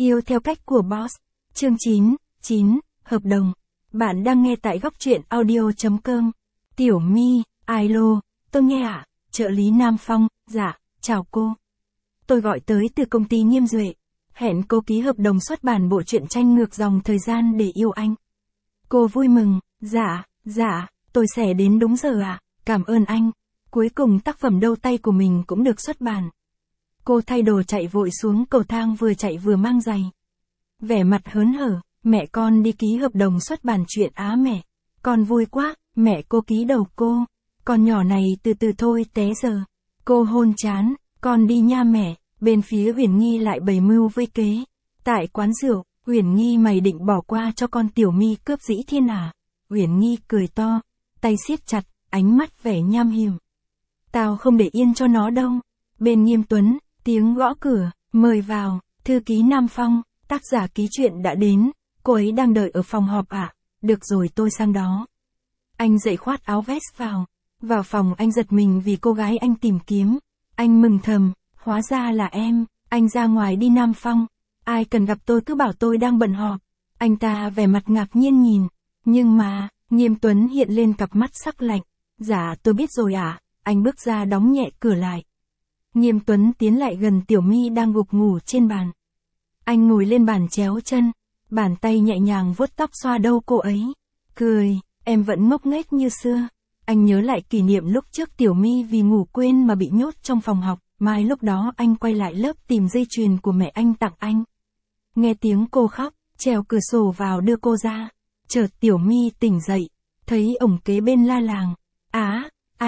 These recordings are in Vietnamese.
Yêu theo cách của Boss. Chương 9, hợp đồng. Bạn đang nghe tại góc truyện audio.com. Tiểu My, alo, tôi nghe ạ, trợ lý Nam Phong, dạ, chào cô. Tôi gọi tới từ công ty Nghiêm Duệ. Hẹn cô ký hợp đồng xuất bản bộ truyện tranh ngược dòng thời gian để yêu anh. Cô vui mừng, dạ, tôi sẽ đến đúng giờ ạ, cảm ơn anh. Cuối cùng tác phẩm đâu tay của mình cũng được xuất bản. Cô thay đồ chạy vội xuống cầu thang vừa chạy vừa mang giày. Vẻ mặt hớn hở, mẹ con đi ký hợp đồng xuất bản truyện á mẹ. Con vui quá, mẹ cô ký đầu cô. Con nhỏ này từ từ thôi té giờ. Cô hôn chán, con đi nha mẹ. Bên phía Uyển Nhi lại bày mưu vây kế. Tại quán rượu, Uyển Nhi mày định bỏ qua cho con Tiểu My cướp Dĩ Thiên à? Uyển Nhi cười to, tay siết chặt, ánh mắt vẻ nham hiểm. Tao không để yên cho nó đâu. Bên Nghiêm Tuấn, tiếng gõ cửa, mời vào, thư ký Nam Phong, tác giả ký chuyện đã đến, cô ấy đang đợi ở phòng họp ạ, được rồi tôi sang đó. Anh dậy khoát áo vest vào phòng anh giật mình vì cô gái anh tìm kiếm, anh mừng thầm, hóa ra là em, anh ra ngoài đi Nam Phong, ai cần gặp tôi cứ bảo tôi đang bận họp, anh ta vẻ mặt ngạc nhiên nhìn, nhưng mà, Nghiêm Tuấn hiện lên cặp mắt sắc lạnh, dạ tôi biết rồi ạ, anh bước ra đóng nhẹ cửa lại. Nghiêm Tuấn tiến lại gần Tiểu My đang gục ngủ trên bàn. Anh ngồi lên bàn chéo chân, bàn tay nhẹ nhàng vuốt tóc xoa đầu cô ấy. Cười, em vẫn ngốc nghếch như xưa. Anh nhớ lại kỷ niệm lúc trước Tiểu My vì ngủ quên mà bị nhốt trong phòng học, mai lúc đó anh quay lại lớp tìm dây chuyền của mẹ anh tặng anh. Nghe tiếng cô khóc, trèo cửa sổ vào đưa cô ra. Chợt Tiểu My tỉnh dậy, thấy ổng kế bên la làng. Á,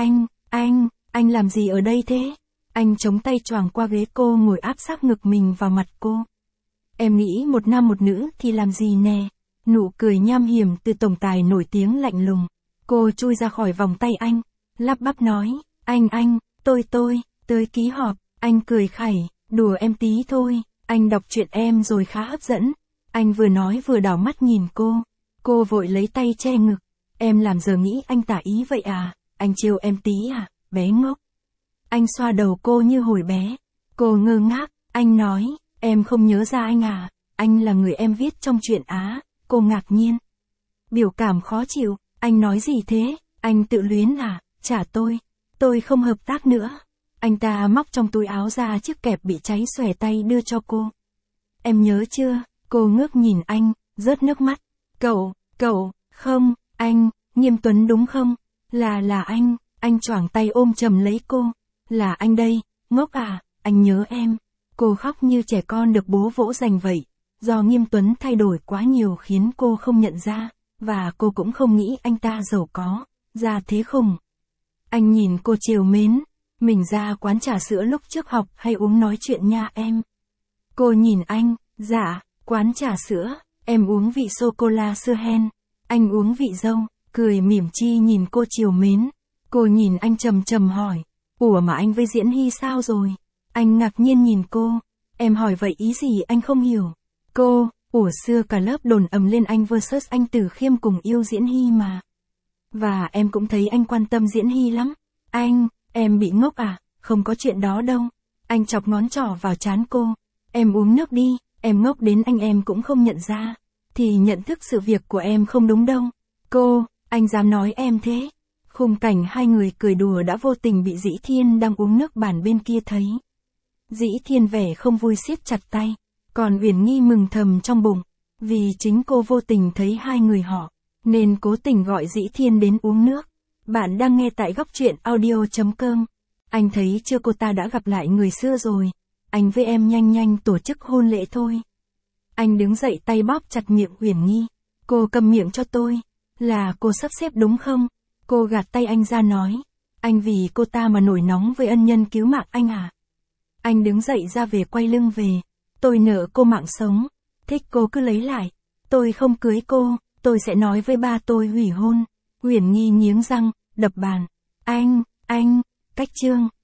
anh làm gì ở đây thế? Anh chống tay choàng qua ghế cô ngồi áp sát ngực mình vào mặt cô. Em nghĩ một nam một nữ thì làm gì nè? Nụ cười nham hiểm từ tổng tài nổi tiếng lạnh lùng. Cô chui ra khỏi vòng tay anh, lắp bắp nói, anh, tôi, tới ký họp. Anh cười khẩy, đùa em tí thôi, anh đọc truyện em rồi khá hấp dẫn. Anh vừa nói vừa đảo mắt nhìn cô vội lấy tay che ngực. Em làm giờ nghĩ anh tả ý vậy à, anh trêu em tí à, bé ngốc. Anh xoa đầu cô như hồi bé. Cô ngơ ngác, anh nói, em không nhớ ra anh à, anh là người em viết trong truyện Á. Cô ngạc nhiên. Biểu cảm khó chịu, anh nói gì thế, anh tự luyến à, trả tôi không hợp tác nữa. Anh ta móc trong túi áo ra chiếc kẹp bị cháy xòe tay đưa cho cô. Em nhớ chưa, cô ngước nhìn anh, rớt nước mắt. Cậu, không, anh, Nghiêm Tuấn đúng không? Là anh choàng tay ôm chầm lấy cô. Là anh đây, ngốc à, anh nhớ em. Cô khóc như trẻ con được bố vỗ dành vậy. Do Nghiêm Tuấn thay đổi quá nhiều khiến cô không nhận ra, và cô cũng không nghĩ anh ta giàu có, ra thế khủng. Anh nhìn cô trìu mến, mình ra quán trà sữa lúc trước học hay uống nói chuyện nha em. Cô nhìn anh, dạ, quán trà sữa, em uống vị sô-cô-la sữa hen, anh uống vị dâu, cười mỉm chi nhìn cô trìu mến. Cô nhìn anh trầm hỏi, ủa mà anh với Diễn Hy sao rồi? Anh ngạc nhiên nhìn cô, em hỏi vậy ý gì anh không hiểu. Cô, xưa cả lớp đồn ầm lên anh vs anh Từ Khiêm cùng yêu Diễn Hy mà. Và em cũng thấy anh quan tâm Diễn Hy lắm. Em bị ngốc à, không có chuyện đó đâu. Anh chọc ngón trỏ vào trán cô. Em uống nước đi, em ngốc đến em cũng không nhận ra. Thì nhận thức sự việc của em không đúng đâu. Cô, anh dám nói em thế. Khung cảnh hai người cười đùa đã vô tình bị Dĩ Thiên đang uống nước bàn bên kia thấy. Dĩ Thiên vẻ không vui siết chặt tay. Còn Uyển Nhi mừng thầm trong bụng, vì chính cô vô tình thấy hai người họ, nên cố tình gọi Dĩ Thiên đến uống nước. Bạn đang nghe tại góc truyện audio.com. Anh thấy chưa, cô ta đã gặp lại người xưa rồi. Anh với em nhanh tổ chức hôn lễ thôi. Anh đứng dậy tay bóp chặt miệng Uyển Nhi. Cô câm miệng cho tôi. Là cô sắp xếp đúng không? Cô gạt tay anh ra nói. Anh vì cô ta mà nổi nóng với ân nhân cứu mạng anh à? Anh đứng dậy ra về quay lưng về. Tôi nợ cô mạng sống, thích cô cứ lấy lại, tôi không cưới cô, tôi sẽ nói với ba tôi hủy hôn. Uyển Nhi nghiến răng, đập bàn. Anh, cách chương,